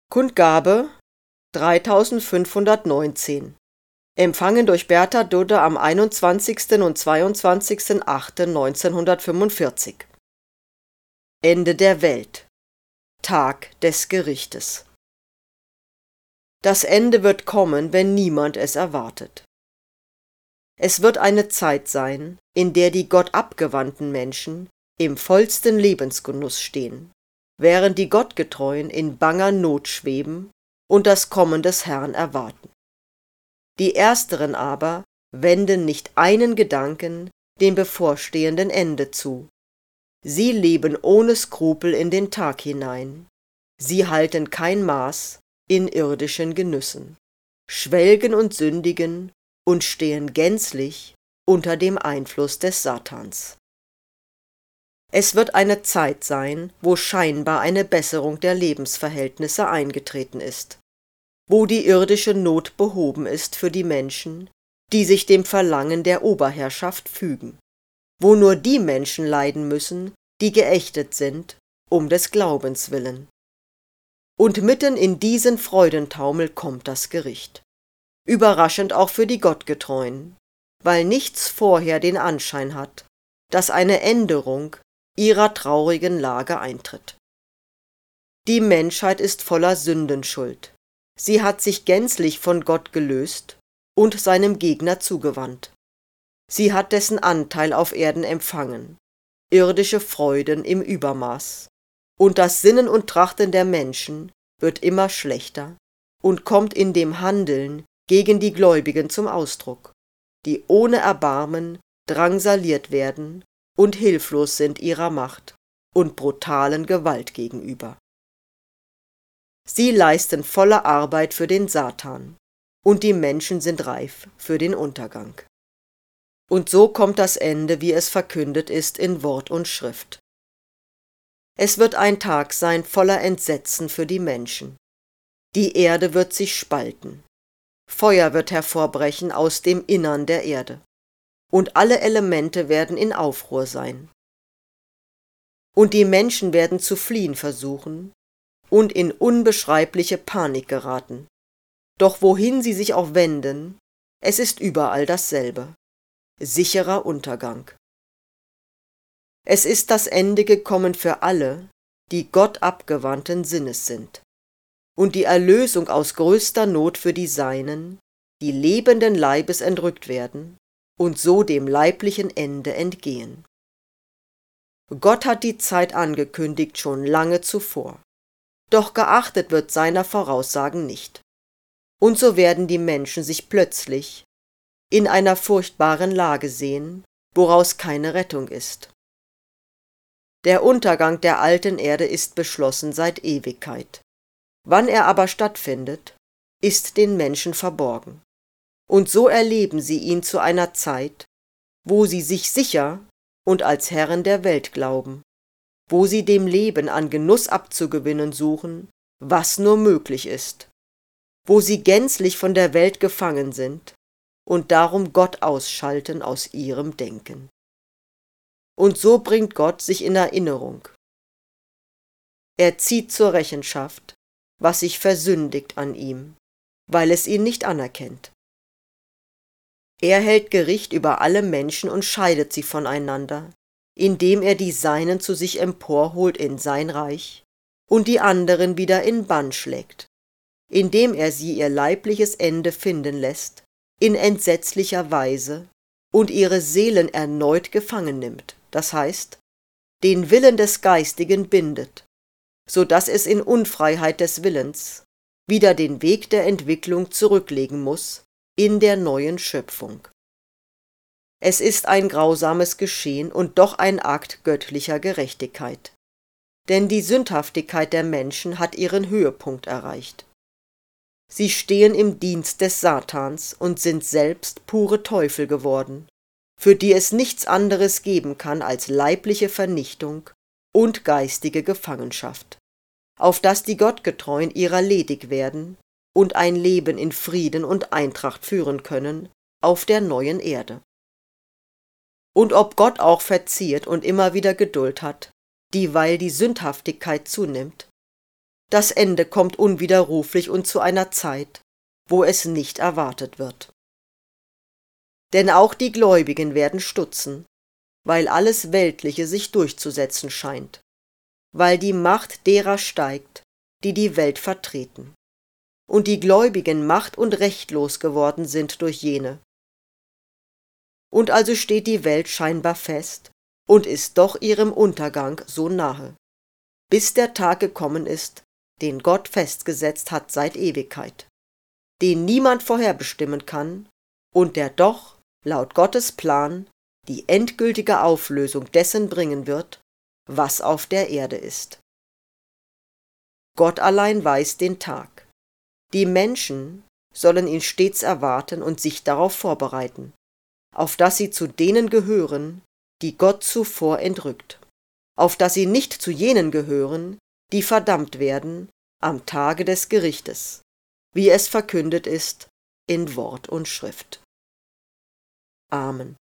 Kundgabe 3519. Empfangen durch Bertha Dudde am 21. und 22.08.1945. Ende der Welt. Tag des Gerichtes. Das Ende wird kommen, wenn niemand es erwartet. Es wird eine Zeit sein, in der die gottabgewandten Menschen im vollsten Lebensgenuss stehen, während die Gottgetreuen in banger Not schweben und das Kommen des Herrn erwarten. Die Ersteren aber wenden nicht einen Gedanken dem bevorstehenden Ende zu. Sie leben ohne Skrupel in den Tag hinein. Sie halten kein Maß in irdischen Genüssen, schwelgen und sündigen und stehen gänzlich unter dem Einfluss des Satans. Es wird eine Zeit sein, wo scheinbar eine Besserung der Lebensverhältnisse eingetreten ist, wo die irdische Not behoben ist für die Menschen, die sich dem Verlangen der Oberherrschaft fügen, wo nur die Menschen leiden müssen, die geächtet sind, um des Glaubens willen. Und mitten in diesen Freudentaumel kommt das Gericht. Überraschend auch für die Gottgetreuen, weil nichts vorher den Anschein hat, dass eine Änderung ihrer traurigen Lage eintritt. Die Menschheit ist voller Sündenschuld. Sie hat sich gänzlich von Gott gelöst und seinem Gegner zugewandt. Sie hat dessen Anteil auf Erden empfangen, irdische Freuden im Übermaß, und das Sinnen und Trachten der Menschen wird immer schlechter und kommt in dem Handeln gegen die Gläubigen zum Ausdruck, die ohne Erbarmen drangsaliert werden und hilflos sind ihrer Macht und brutalen Gewalt gegenüber. Sie leisten volle Arbeit für den Satan, und die Menschen sind reif für den Untergang. Und so kommt das Ende, wie es verkündet ist in Wort und Schrift. Es wird ein Tag sein voller Entsetzen für die Menschen. Die Erde wird sich spalten. Feuer wird hervorbrechen aus dem Innern der Erde. Und alle Elemente werden in Aufruhr sein. Und die Menschen werden zu fliehen versuchen und in unbeschreibliche Panik geraten. Doch wohin sie sich auch wenden, es ist überall dasselbe: sicherer Untergang. Es ist das Ende gekommen für alle, die Gott abgewandten Sinnes sind, und die Erlösung aus größter Not für die Seinen, die lebenden Leibes entrückt werden und so dem leiblichen Ende entgehen. Gott hat die Zeit angekündigt schon lange zuvor, doch geachtet wird seiner Voraussagen nicht. Und so werden die Menschen sich plötzlich in einer furchtbaren Lage sehen, woraus keine Rettung ist. Der Untergang der alten Erde ist beschlossen seit Ewigkeit. Wann er aber stattfindet, ist den Menschen verborgen. Und so erleben sie ihn zu einer Zeit, wo sie sich sicher und als Herren der Welt glauben, wo sie dem Leben an Genuss abzugewinnen suchen, was nur möglich ist, wo sie gänzlich von der Welt gefangen sind und darum Gott ausschalten aus ihrem Denken. Und so bringt Gott sich in Erinnerung. Er zieht zur Rechenschaft, was sich versündigt an ihm, weil es ihn nicht anerkennt. Er hält Gericht über alle Menschen und scheidet sie voneinander, indem er die Seinen zu sich emporholt in sein Reich und die anderen wieder in Bann schlägt, indem er sie ihr leibliches Ende finden lässt, in entsetzlicher Weise, und ihre Seelen erneut gefangen nimmt, das heißt, den Willen des Geistigen bindet, so dass es in Unfreiheit des Willens wieder den Weg der Entwicklung zurücklegen muss in der neuen Schöpfung. Es ist ein grausames Geschehen und doch ein Akt göttlicher Gerechtigkeit. Denn die Sündhaftigkeit der Menschen hat ihren Höhepunkt erreicht. Sie stehen im Dienst des Satans und sind selbst pure Teufel geworden, für die es nichts anderes geben kann als leibliche Vernichtung und geistige Gefangenschaft, auf dass die Gottgetreuen ihrer ledig werden und ein Leben in Frieden und Eintracht führen können auf der neuen Erde. Und ob Gott auch verzieht und immer wieder Geduld hat, dieweil die Sündhaftigkeit zunimmt, Das Ende kommt unwiderruflich und zu einer Zeit, wo es nicht erwartet wird. Denn auch die Gläubigen werden stutzen, weil alles Weltliche sich durchzusetzen scheint, weil die Macht derer steigt, die die Welt vertreten, und die Gläubigen macht- und rechtlos geworden sind durch jene. Und also steht die Welt scheinbar fest und ist doch ihrem Untergang so nahe, bis der Tag gekommen ist, den Gott festgesetzt hat seit Ewigkeit, den niemand vorherbestimmen kann und der doch, laut Gottes Plan, die endgültige Auflösung dessen bringen wird, was auf der Erde ist. Gott allein weiß den Tag. Die Menschen sollen ihn stets erwarten und sich darauf vorbereiten, auf dass sie zu denen gehören, die Gott zuvor entrückt, auf dass sie nicht zu jenen gehören, die verdammt werden am Tage des Gerichtes, wie es verkündet ist in Wort und Schrift. Amen.